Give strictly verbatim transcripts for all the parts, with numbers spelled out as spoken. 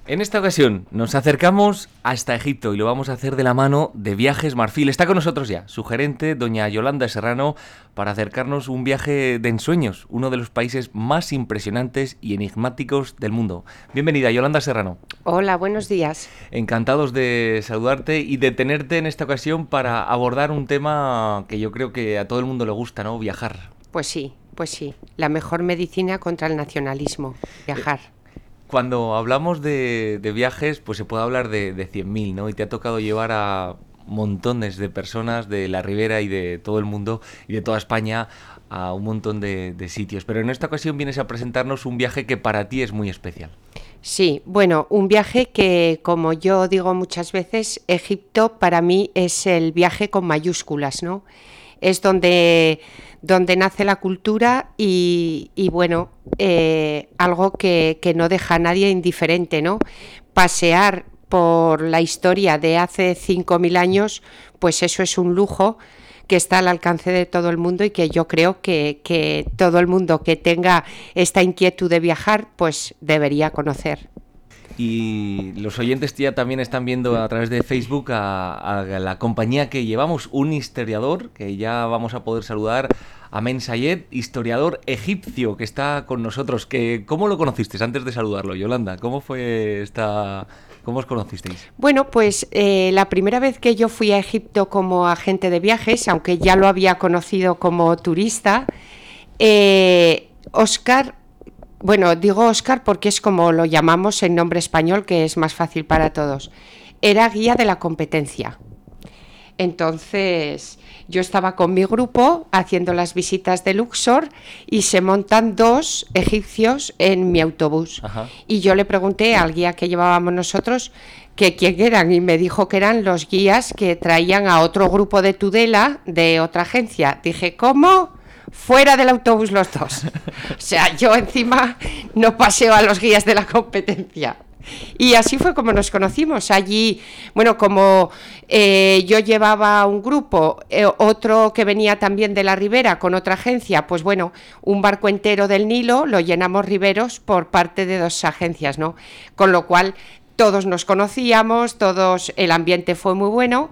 En esta ocasión nos acercamos hasta Egipto y lo vamos a hacer de la mano de Viajes Marfil. Está con nosotros ya su gerente, doña Yolanda Serrano, para acercarnos un viaje de ensueños, uno de los países más impresionantes y enigmáticos del mundo. Bienvenida, Yolanda Serrano. Hola, buenos días. Encantados de saludarte y de tenerte en esta ocasión para abordar un tema que yo creo que a todo el mundo le gusta, ¿no? Viajar. Pues sí, pues sí. La mejor medicina contra el nacionalismo, viajar. Eh, Cuando hablamos de, de viajes, pues se puede hablar de, de cien mil, ¿no? Y te ha tocado llevar a montones de personas de la Ribera y de todo el mundo y de toda España a un montón de, de sitios. Pero en esta ocasión vienes a presentarnos un viaje que para ti es muy especial. Sí, bueno, un viaje que, como yo digo muchas veces, Egipto para mí es el viaje con mayúsculas, ¿no? Es donde, donde nace la cultura y, y bueno, eh, algo que, que no deja a nadie indiferente, ¿no? Pasear por la historia de hace cinco mil años, pues eso es un lujo que está al alcance de todo el mundo y que yo creo que, que todo el mundo que tenga esta inquietud de viajar, pues debería conocer. Y los oyentes ya también están viendo a través de Facebook a, a la compañía que llevamos, un historiador, que ya vamos a poder saludar, Amen Sayed, historiador egipcio, que está con nosotros. Que, ¿cómo lo conocisteis antes de saludarlo, Yolanda? ¿Cómo fue esta...? ¿Cómo os conocisteis? Bueno, pues eh, la primera vez que yo fui a Egipto como agente de viajes, aunque ya lo había conocido como turista, eh, Óscar... Bueno, digo Óscar porque es como lo llamamos en nombre español, que es más fácil para todos. Era guía de la competencia. Entonces, yo estaba con mi grupo haciendo las visitas de Luxor y se montan dos egipcios en mi autobús. Ajá. Y yo le pregunté al guía que llevábamos nosotros que quién eran y me dijo que eran los guías que traían a otro grupo de Tudela de otra agencia. Dije, ¿cómo? Fuera del autobús los dos. O sea, yo encima no paseo a los guías de la competencia. Y así fue como nos conocimos. Allí, bueno, como eh, yo llevaba un grupo, eh, otro que venía también de la Ribera con otra agencia, pues bueno, un barco entero del Nilo lo llenamos riberos por parte de dos agencias, ¿no? Con lo cual todos nos conocíamos, todos, el ambiente fue muy bueno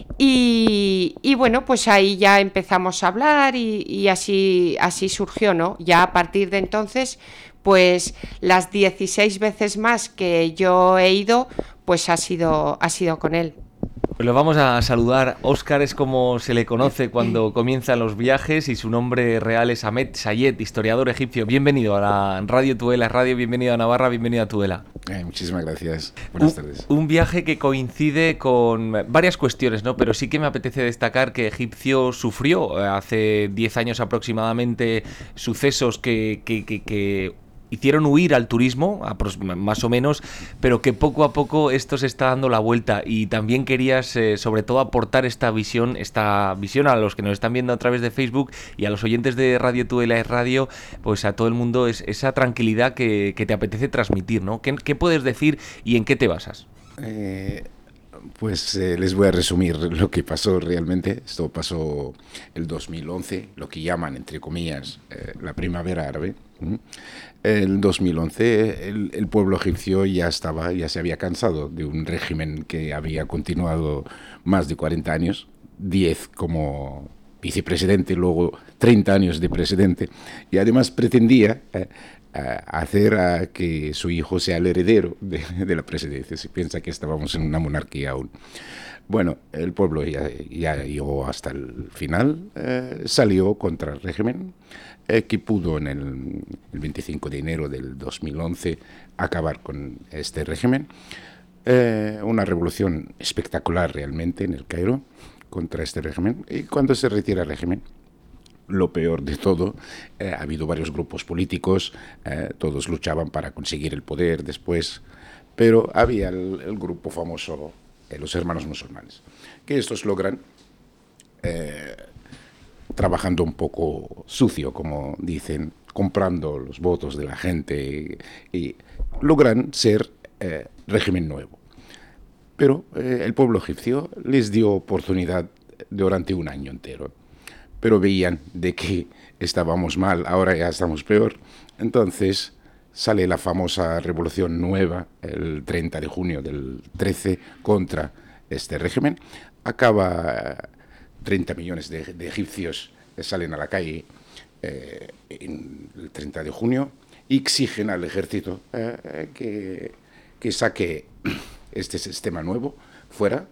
y, y bueno, pues ahí ya empezamos a hablar y, y así, así surgió, ¿no? Ya a partir de entonces, pues las dieciséis veces más que yo he ido, pues ha sido, ha sido con él. Pues lo vamos a saludar. Óscar es como se le conoce cuando comienzan los viajes y su nombre real es Amen Sayed, historiador egipcio. Bienvenido a la Radio Tudela Radio, bienvenido a Navarra, bienvenido a Tudela. Eh, muchísimas gracias. Buenas un, tardes. Un viaje que coincide con varias cuestiones, ¿no? Pero sí que me apetece destacar que Egipcio sufrió hace diez años aproximadamente sucesos que... que, que, que hicieron huir al turismo, más o menos, pero que poco a poco esto se está dando la vuelta y también querías, eh, sobre todo, aportar esta visión, esta visión a los que nos están viendo a través de Facebook y a los oyentes de Radio Tudela Radio, pues a todo el mundo es esa tranquilidad que, que te apetece transmitir, ¿no? ¿Qué, qué puedes decir y en qué te basas? Eh... Pues eh, les voy a resumir lo que pasó realmente. Esto pasó el dos mil once, lo que llaman, entre comillas, eh, la primavera árabe. ¿Mm? El dos mil once el, el pueblo egipcio ya estaba, ya se había cansado de un régimen que había continuado más de cuarenta años, diez como vicepresidente, luego treinta años de presidente, y además pretendía eh, a hacer a que su hijo sea el heredero de, de la presidencia. Se piensa que estábamos en una monarquía aún. Bueno, el pueblo ya, ya llegó hasta el final, eh, salió contra el régimen, eh, que pudo en el, el veinticinco de enero del dos mil once acabar con este régimen. Eh, una revolución espectacular realmente en el Cairo contra este régimen. Y cuando se retira el régimen, lo peor de todo, eh, ha habido varios grupos políticos, eh, todos luchaban para conseguir el poder después, pero había el, el grupo famoso, eh, los hermanos musulmanes, que estos logran, eh, trabajando un poco sucio, como dicen, comprando los votos de la gente, y, y logran ser eh, régimen nuevo. Pero eh, el pueblo egipcio les dio oportunidad durante un año entero. Pero veían de que estábamos mal, ahora ya estamos peor. Entonces sale la famosa Revolución Nueva, el treinta de junio del trece, contra este régimen. Acaba treinta millones de, de egipcios que salen a la calle eh, en el treinta de junio y exigen al ejército eh, que, que saque este sistema nuevo fuera.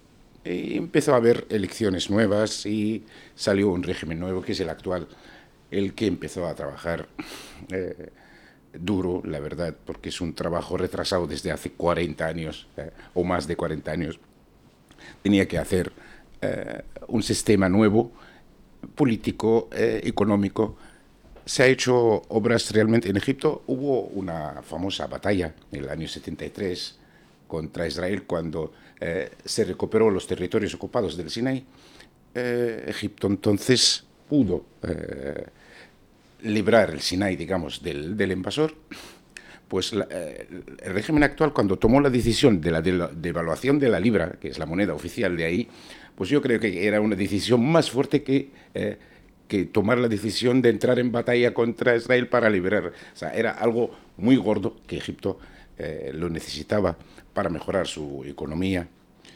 Y empezó a haber elecciones nuevas y salió un régimen nuevo, que es el actual, el que empezó a trabajar eh, duro, la verdad, porque es un trabajo retrasado desde hace cuarenta años, eh, o más de cuarenta años. Tenía que hacer eh, un sistema nuevo, político, eh, económico. Se ha hecho obras realmente. En Egipto hubo una famosa batalla en el año setenta y tres contra Israel, cuando eh, se recuperó los territorios ocupados del Sinaí. Eh, Egipto entonces pudo eh, librar el Sinaí, digamos, del, del invasor. Pues la, eh, el régimen actual, cuando tomó la decisión de la devaluación de la libra, que es la moneda oficial de ahí, pues yo creo que era una decisión más fuerte que, eh, que tomar la decisión de entrar en batalla contra Israel para liberar. O sea, era algo muy gordo que Egipto eh, lo necesitaba para mejorar su economía.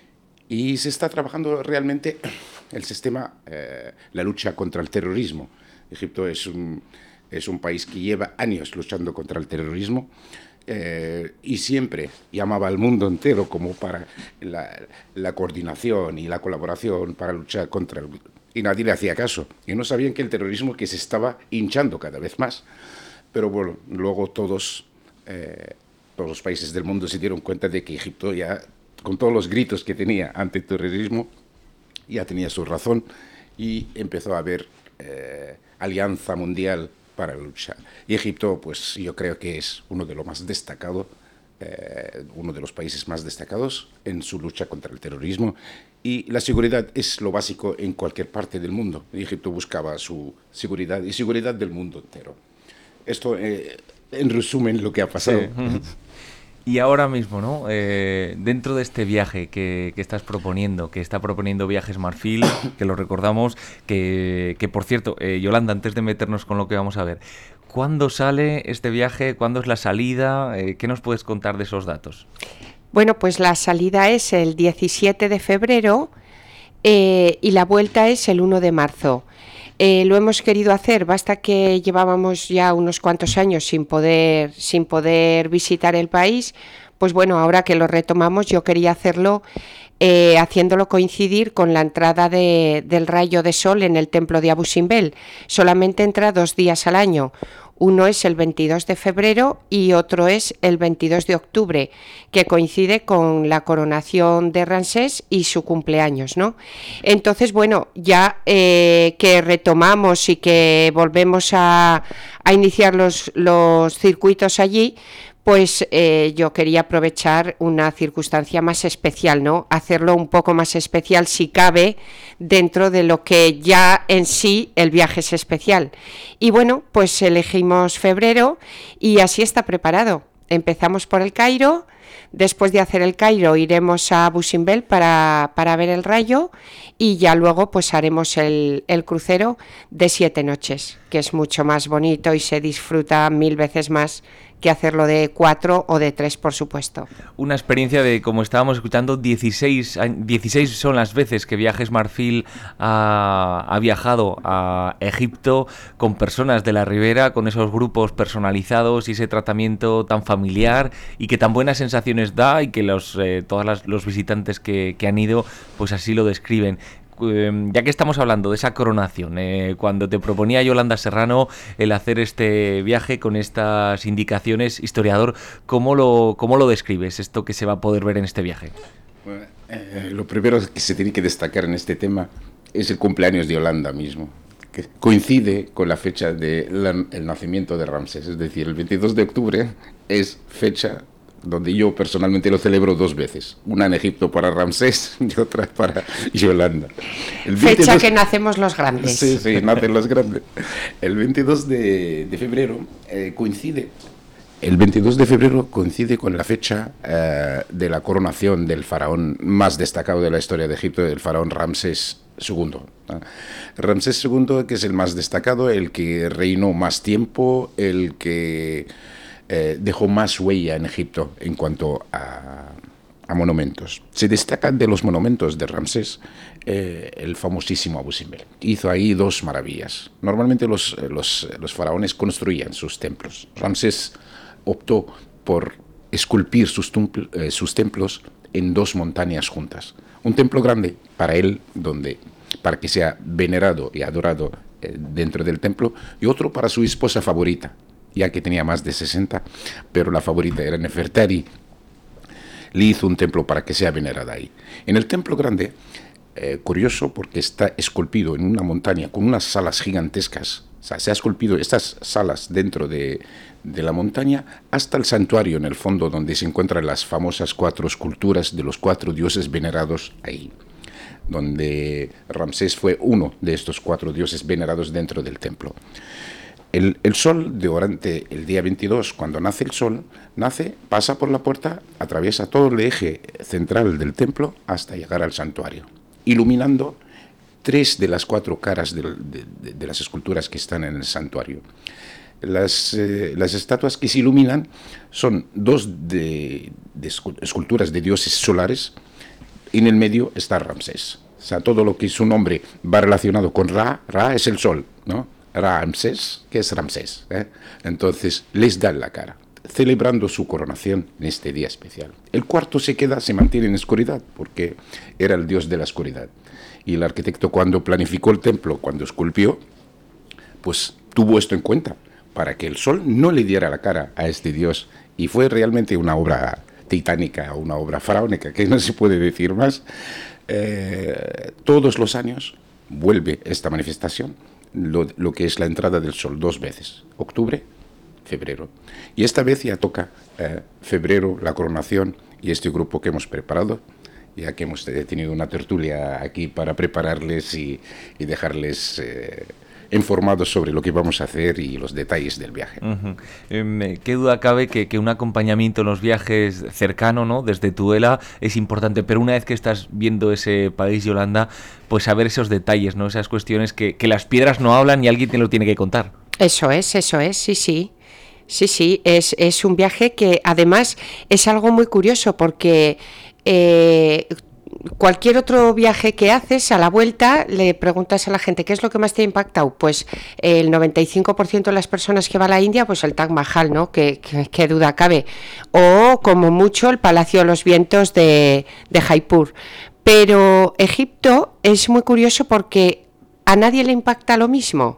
Y se está trabajando realmente el sistema, eh, la lucha contra el terrorismo. Egipto es un, es un país que lleva años luchando contra el terrorismo eh, y siempre llamaba al mundo entero como para la, la coordinación y la colaboración para luchar contra el... Y nadie le hacía caso. Y no sabían que el terrorismo que se estaba hinchando cada vez más. Pero bueno, luego todos... Eh, todos los países del mundo se dieron cuenta de que Egipto ya, con todos los gritos que tenía ante el terrorismo, ya tenía su razón y empezó a haber eh, alianza mundial para luchar. Y Egipto, pues yo creo que es uno de los más destacados, eh, uno de los países más destacados en su lucha contra el terrorismo. Y la seguridad es lo básico en cualquier parte del mundo. Y Egipto buscaba su seguridad y seguridad del mundo entero. Esto, eh, en resumen, lo que ha pasado. Sí. Y ahora mismo, ¿no? Eh, dentro de este viaje que, que estás proponiendo, que está proponiendo Viajes Marfil, que lo recordamos, que, que por cierto, eh, Yolanda, antes de meternos con lo que vamos a ver, ¿cuándo sale este viaje? ¿Cuándo es la salida? Eh, ¿Qué nos puedes contar de esos datos? Bueno, pues la salida es el diecisiete de febrero eh, y la vuelta es el uno de marzo. Eh, lo hemos querido hacer, basta que llevábamos ya unos cuantos años sin poder, sin poder visitar el país, pues bueno, ahora que lo retomamos yo quería hacerlo eh, haciéndolo coincidir con la entrada de, del rayo de sol en el templo de Abu Simbel. Solamente entra dos días al año. Uno es el veintidós de febrero y otro es el veintidós de octubre, que coincide con la coronación de Ramsés y su cumpleaños, ¿no? Entonces, bueno, ya eh, que retomamos y que volvemos a, a iniciar los, los circuitos allí, pues eh, yo quería aprovechar una circunstancia más especial, ¿no? Hacerlo un poco más especial, si cabe, dentro de lo que ya en sí el viaje es especial. Y bueno, pues elegimos febrero y así está preparado. Empezamos por el Cairo, después de hacer el Cairo iremos a Abu Simbel para, para ver el rayo y ya luego pues haremos el, el crucero de siete noches, que es mucho más bonito y se disfruta mil veces más que hacerlo de cuatro o de tres, por supuesto. Una experiencia de, como estábamos escuchando, dieciséis, dieciséis son las veces que Viajes Marfil ha, ha viajado a Egipto con personas de la Ribera, con esos grupos personalizados y ese tratamiento tan familiar y que tan buenas sensaciones da y que los eh, todos los visitantes que, que han ido pues así lo describen. Ya que estamos hablando de esa coronación, eh, cuando te proponía Yolanda Serrano el hacer este viaje con estas indicaciones, historiador, ¿cómo lo, cómo lo describes, esto que se va a poder ver en este viaje? Bueno, eh, lo primero que se tiene que destacar en este tema es el cumpleaños de Yolanda mismo, que coincide con la fecha del de nacimiento de Ramsés, es decir, el veintidós de octubre es fecha donde yo personalmente lo celebro dos veces, una en Egipto para Ramsés y otra para Yolanda. El veintidós... Fecha que nacemos los grandes. Sí, sí, nacen los grandes. El veintidós de, de febrero eh, coincide, el veintidós de febrero coincide con la fecha eh, de la coronación del faraón más destacado de la historia de Egipto, el faraón Ramsés segundo. ¿no? Ramsés segundo, que es el más destacado, el que reinó más tiempo, el que eh, dejó más huella en Egipto en cuanto a, a monumentos. Se destacan de los monumentos de Ramsés eh, el famosísimo Abu Simbel. Hizo ahí dos maravillas. Normalmente los, los, los faraones construían sus templos. Ramsés optó por esculpir sus, tumpl, eh, sus templos en dos montañas juntas. Un templo grande para él, donde, para que sea venerado y adorado eh, dentro del templo, y otro para su esposa favorita, ya que tenía más de sesenta, pero la favorita era Nefertari. Le hizo un templo para que sea venerada ahí. En el templo grande, eh, curioso porque está esculpido en una montaña con unas salas gigantescas. O sea, se ha esculpido estas salas dentro de, de la montaña hasta el santuario en el fondo, donde se encuentran las famosas cuatro esculturas de los cuatro dioses venerados ahí, donde Ramsés fue uno de estos cuatro dioses venerados dentro del templo. El, el sol, durante el día veintidós, cuando nace el sol, nace, pasa por la puerta, atraviesa todo el eje central del templo hasta llegar al santuario, iluminando tres de las cuatro caras de, de, de las esculturas que están en el santuario. Las, eh, las estatuas que se iluminan son dos de, de esculturas de dioses solares, y en el medio está Ramsés. O sea, todo lo que su nombre va relacionado con Ra, Ra es el sol, ¿no? Ramsés, que es Ramsés, ¿eh? Entonces les dan la cara, celebrando su coronación en este día especial. El cuarto se queda, se mantiene en oscuridad, porque era el dios de la oscuridad. Y el arquitecto, cuando planificó el templo, cuando esculpió, pues tuvo esto en cuenta, para que el sol no le diera la cara a este dios. Y fue realmente una obra titánica, una obra faraónica, que no se puede decir más. Eh, todos los años vuelve esta manifestación, Lo, lo que es la entrada del sol, dos veces, octubre, febrero. Y esta vez ya toca eh, febrero, la coronación, y este grupo que hemos preparado, ya que hemos tenido una tertulia aquí para prepararles y, y dejarles eh, informados sobre lo que vamos a hacer y los detalles del viaje. Uh-huh. eh, qué duda cabe que, que un acompañamiento en los viajes cercano, ¿no?, desde Tudela es importante, pero una vez que estás viendo ese país, Yolanda, pues saber esos detalles, ¿no?, esas cuestiones que, que las piedras no hablan y alguien te lo tiene que contar. Eso es, eso es, sí, sí. Sí, sí, es, es un viaje que además es algo muy curioso porque eh, cualquier otro viaje que haces, a la vuelta le preguntas a la gente ¿qué es lo que más te ha impactado? Pues el noventa y cinco por ciento de las personas que va a la India, pues el Taj Mahal, ¿no? ¿Qué, qué, qué duda cabe? O como mucho el Palacio de los Vientos de, de Jaipur. Pero Egipto es muy curioso porque a nadie le impacta lo mismo.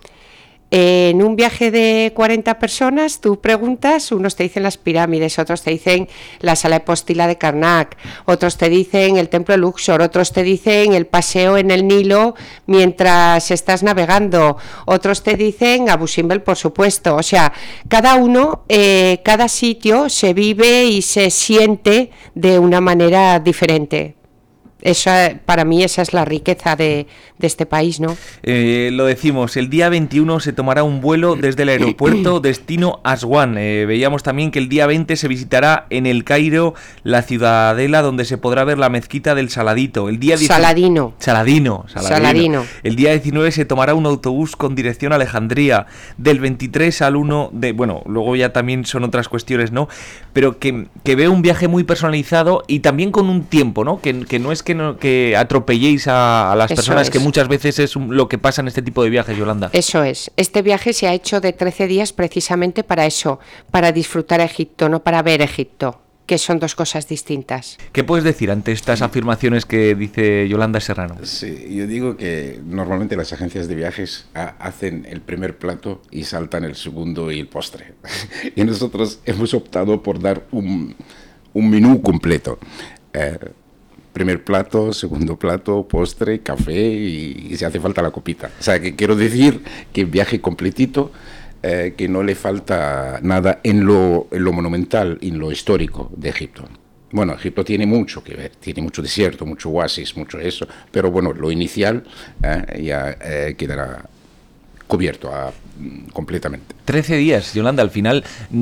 En un viaje de cuarenta personas, tú preguntas, unos te dicen las pirámides, otros te dicen la sala epóstila de Karnak, otros te dicen el templo de Luxor, otros te dicen el paseo en el Nilo mientras estás navegando, otros te dicen Abu Simbel, por supuesto. O sea, cada uno, eh, cada sitio se vive y se siente de una manera diferente. Eso, para mí esa es la riqueza de, de este país, ¿no? Eh, lo decimos, el día veintiuno se tomará un vuelo desde el aeropuerto destino Aswan. Eh, veíamos también que el día veinte se visitará en el Cairo la ciudadela donde se podrá ver la mezquita del Saladito. El día Saladino. Saladino. Saladino. Saladino. El día diecinueve se tomará un autobús con dirección a Alejandría. Del veintitrés al uno de... Bueno, luego ya también son otras cuestiones, ¿no? Pero que, que veo un viaje muy personalizado y también con un tiempo, ¿no? Que, que no es que, no, que atropelléis a, a las Eso personas, es. que muchas veces es un, lo que pasa en este tipo de viajes, Yolanda. Eso es. Este viaje se ha hecho de trece días precisamente para eso, para disfrutar Egipto, no para ver Egipto, que son dos cosas distintas. ¿Qué puedes decir ante estas afirmaciones que dice Yolanda Serrano? Sí, yo digo que normalmente las agencias de viajes ha, hacen el primer plato y saltan el segundo y el postre. Y nosotros hemos optado por dar un, un menú completo. Eh, primer plato, segundo plato, postre, café y, y si hace falta la copita. O sea, que quiero decir que viaje completito, eh, que no le falta nada en lo, en lo monumental y en lo histórico de Egipto. Bueno, Egipto tiene mucho que ver, tiene mucho desierto, mucho oasis, mucho eso, pero bueno, lo inicial eh, ya eh, quedará cubierto a, completamente. trece días, Yolanda, al final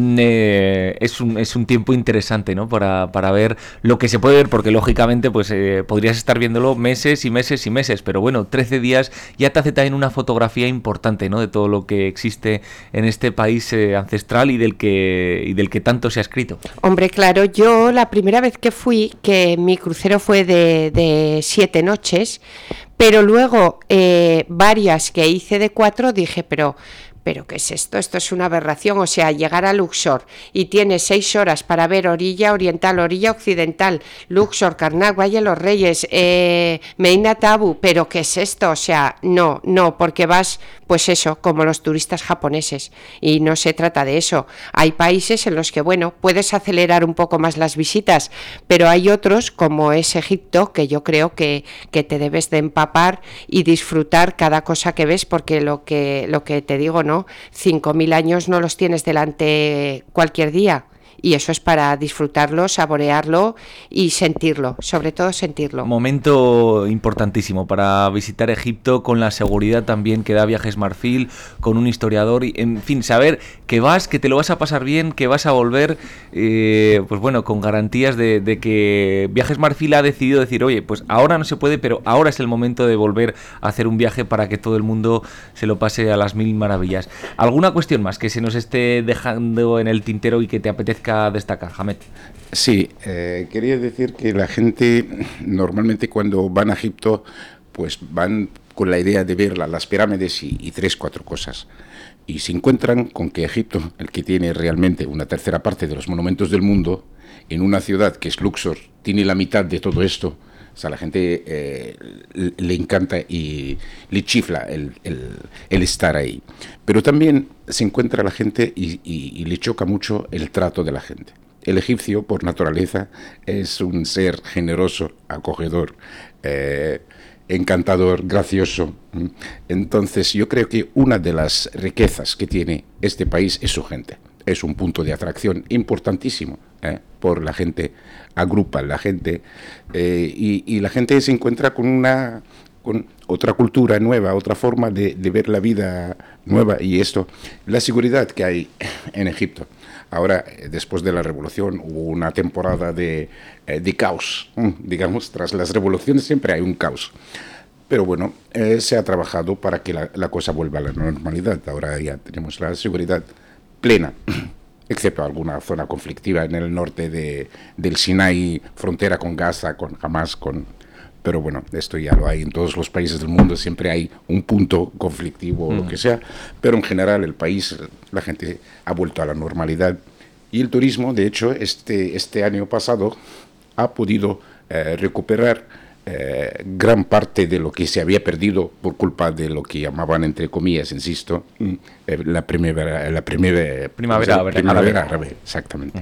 eh, es, un, es un tiempo interesante, ¿no? Para, para ver lo que se puede ver, porque lógicamente pues eh, podrías estar viéndolo meses y meses y meses, pero bueno, trece días ya te hace también una fotografía importante, ¿no? De todo lo que existe en este país eh, ancestral y del que y del que tanto se ha escrito. Hombre, claro, yo la primera vez que fui, que mi crucero fue de, de siete noches, pero luego eh, varias que hice de cuatro, dije, pero... ¿Pero qué es esto? Esto es una aberración, o sea, llegar a Luxor y tienes seis horas para ver orilla oriental, orilla occidental, Luxor, Karnak, Valle de los Reyes, eh, Medina Tabu, ¿pero qué es esto? O sea, no, no, porque vas, pues eso, como los turistas japoneses, y no se trata de eso. Hay países en los que, bueno, puedes acelerar un poco más las visitas, pero hay otros, como es Egipto, que yo creo que, que te debes de empapar y disfrutar cada cosa que ves, porque lo que, lo que te digo, ¿no? cinco mil años no los tienes delante cualquier día, y eso es para disfrutarlo, saborearlo y sentirlo, sobre todo sentirlo. Momento importantísimo para visitar Egipto, con la seguridad también que da Viajes Marfil, con un historiador, y en fin, saber que vas, que te lo vas a pasar bien, que vas a volver, eh, pues bueno, con garantías de, de que Viajes Marfil ha decidido decir, oye, pues ahora no se puede, pero ahora es el momento de volver a hacer un viaje para que todo el mundo se lo pase a las mil maravillas. ¿Alguna cuestión más que se nos esté dejando en el tintero y que te apetezca destacar, Hamed? Sí, eh, quería decir que la gente normalmente cuando van a Egipto pues van con la idea de ver las pirámides y, y tres, cuatro cosas, y se encuentran con que Egipto, el que tiene realmente una tercera parte de los monumentos del mundo, en una ciudad que es Luxor, tiene la mitad de todo esto. O sea, a la gente eh, le encanta y le chifla el, el, el estar ahí. Pero también se encuentra la gente y, y, y le choca mucho el trato de la gente. El egipcio, por naturaleza, es un ser generoso, acogedor, eh, encantador, gracioso. Entonces, yo creo que una de las riquezas que tiene este país es su gente. Es un punto de atracción importantísimo, ¿eh? Por la gente, agrupa la gente, eh, y, y la gente se encuentra con una con otra cultura nueva, otra forma de, de ver la vida nueva, y esto, la seguridad que hay en Egipto. Ahora, después de la revolución, hubo una temporada de, de caos, digamos, tras las revoluciones siempre hay un caos. Pero bueno, eh, se ha trabajado para que la, la cosa vuelva a la normalidad. Ahora ya tenemos la seguridad plena, excepto alguna zona conflictiva en el norte de, del Sinai, frontera con Gaza, con Hamas, con... pero bueno, esto ya lo hay en todos los países del mundo, siempre hay un punto conflictivo o mm. lo que sea, pero en general el país, la gente ha vuelto a la normalidad, y el turismo, de hecho, este, este año pasado ha podido eh, recuperar Eh, gran parte de lo que se había perdido por culpa de lo que llamaban, entre comillas, insisto, eh, la primavera, la primavera, primavera, o sea, primavera árabe, exactamente.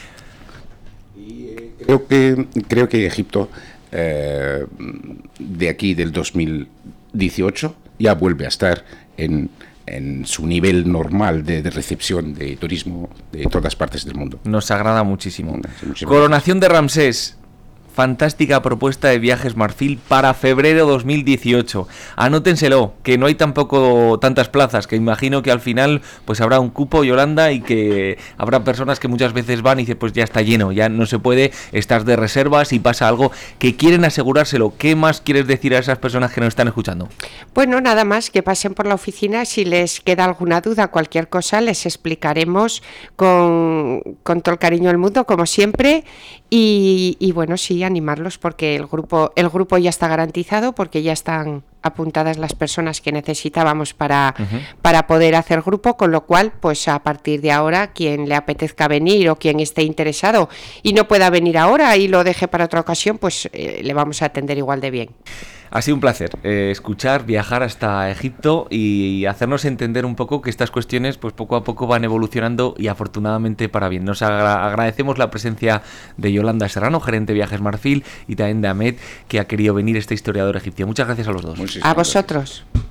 Uh-huh. Y eh, creo que creo que Egipto eh, de aquí del dos mil dieciocho ya vuelve a estar en en su nivel normal de, de recepción de turismo de todas partes del mundo. Nos agrada muchísimo. muchísimo. Coronación de Ramsés. Fantástica propuesta de Viajes Marfil para febrero dos mil dieciocho. Anótenselo, que no hay tampoco tantas plazas, que imagino que al final pues habrá un cupo, Yolanda, y que habrá personas que muchas veces van y dicen, pues ya está lleno, ya no se puede, estás de reservas y pasa algo, que quieren asegurárselo. ¿Qué más quieres decir a esas personas que nos están escuchando? Bueno, nada más, que pasen por la oficina. Si les queda alguna duda, cualquier cosa, les explicaremos con, con todo el cariño del mundo, como siempre. Y, y bueno, sí, animarlos, porque el grupo el grupo ya está garantizado, porque ya están apuntadas las personas que necesitábamos para, uh-huh. para poder hacer grupo, con lo cual, pues a partir de ahora, quien le apetezca venir o quien esté interesado y no pueda venir ahora y lo deje para otra ocasión, pues eh, le vamos a atender igual de bien. Ha sido un placer eh, escuchar, viajar hasta Egipto y hacernos entender un poco que estas cuestiones pues poco a poco van evolucionando y afortunadamente para bien. Nos agra- agradecemos la presencia de Yolanda Serrano, gerente de Viajes Marfil, y también de Hamed, que ha querido venir, este historiador egipcio. Muchas gracias a los dos. A vosotros.